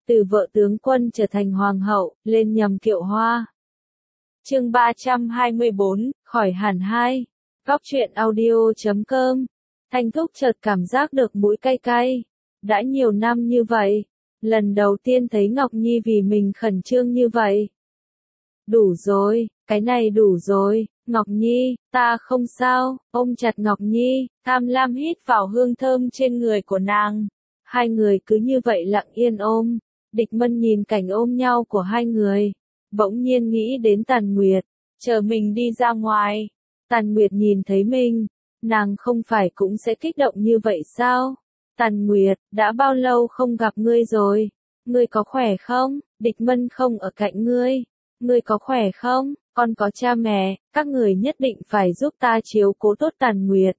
từ vợ tướng quân trở thành hoàng hậu, lên nhầm kiệu hoa. Chương 324, khỏi hẳn 2. Góc truyện audio.com. Thanh Thúc chợt cảm giác được mũi cay cay. Đã nhiều năm như vậy, lần đầu tiên thấy Ngọc Nhi vì mình khẩn trương như vậy. Đủ rồi, cái này đủ rồi, Ngọc Nhi, ta không sao. Ôm chặt Ngọc Nhi, tham lam hít vào hương thơm trên người của nàng. Hai người cứ như vậy lặng yên ôm. Địch Mân nhìn cảnh ôm nhau của hai người, bỗng nhiên nghĩ đến Tàn Nguyệt, chờ mình đi ra ngoài. Tàn Nguyệt nhìn thấy mình, nàng không phải cũng sẽ kích động như vậy sao? Tàn Nguyệt, đã bao lâu không gặp ngươi rồi? Ngươi có khỏe không? Địch Mân không ở cạnh ngươi. Ngươi có khỏe không? Con có cha mẹ, các người nhất định phải giúp ta chiếu cố tốt Tàn Nguyệt.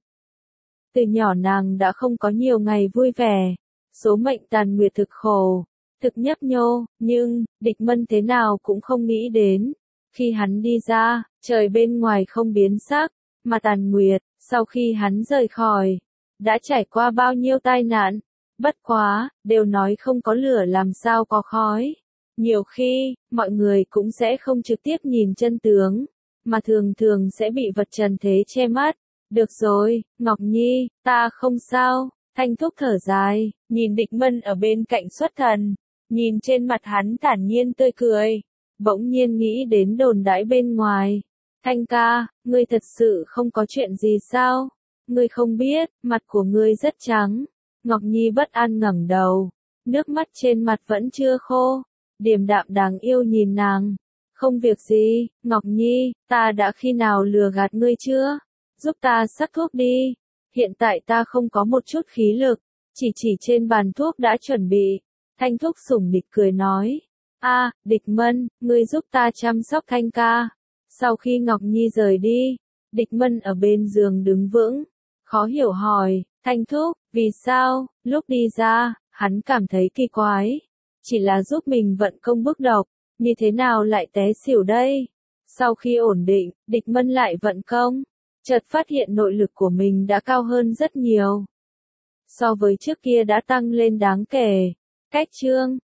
Từ nhỏ nàng đã không có nhiều ngày vui vẻ. Số mệnh Tàn Nguyệt thực khổ, thực nhấp nhô, nhưng, Địch Mân thế nào cũng không nghĩ đến. Khi hắn đi ra, trời bên ngoài không biến sắc, mà Tàn Nguyệt, sau khi hắn rời khỏi, đã trải qua bao nhiêu tai nạn. Bất quá, đều nói không có lửa làm sao có khói. Nhiều khi, mọi người cũng sẽ không trực tiếp nhìn chân tướng, mà thường thường sẽ bị vật trần thế che mắt. Được rồi, Ngọc Nhi, ta không sao. Thanh Thúc thở dài, nhìn Địch Mân ở bên cạnh xuất thần, nhìn trên mặt hắn thản nhiên tươi cười, bỗng nhiên nghĩ đến đồn đãi bên ngoài. Thanh ca, ngươi thật sự không có chuyện gì sao? Ngươi không biết, mặt của ngươi rất trắng. Ngọc Nhi bất an ngẩng đầu, nước mắt trên mặt vẫn chưa khô, điềm đạm đáng yêu nhìn nàng. Không việc gì, Ngọc Nhi, ta đã khi nào lừa gạt ngươi chưa? Giúp ta sắc thuốc đi. Hiện tại ta không có một chút khí lực, chỉ trên bàn thuốc đã chuẩn bị. Thanh Thúc sủng nịch cười nói. Địch Mân, ngươi giúp ta chăm sóc Thanh ca. Sau khi Ngọc Nhi rời đi, Địch Mân ở bên giường đứng vững, khó hiểu hỏi, Thanh Thúc, vì sao? Lúc đi ra, hắn cảm thấy kỳ quái. Chỉ là giúp mình vận công bức độc, như thế nào lại té xỉu đây? Sau khi ổn định, Địch Mân lại vận công, chợt phát hiện nội lực của mình đã cao hơn rất nhiều. So với trước kia đã tăng lên đáng kể. Cách chương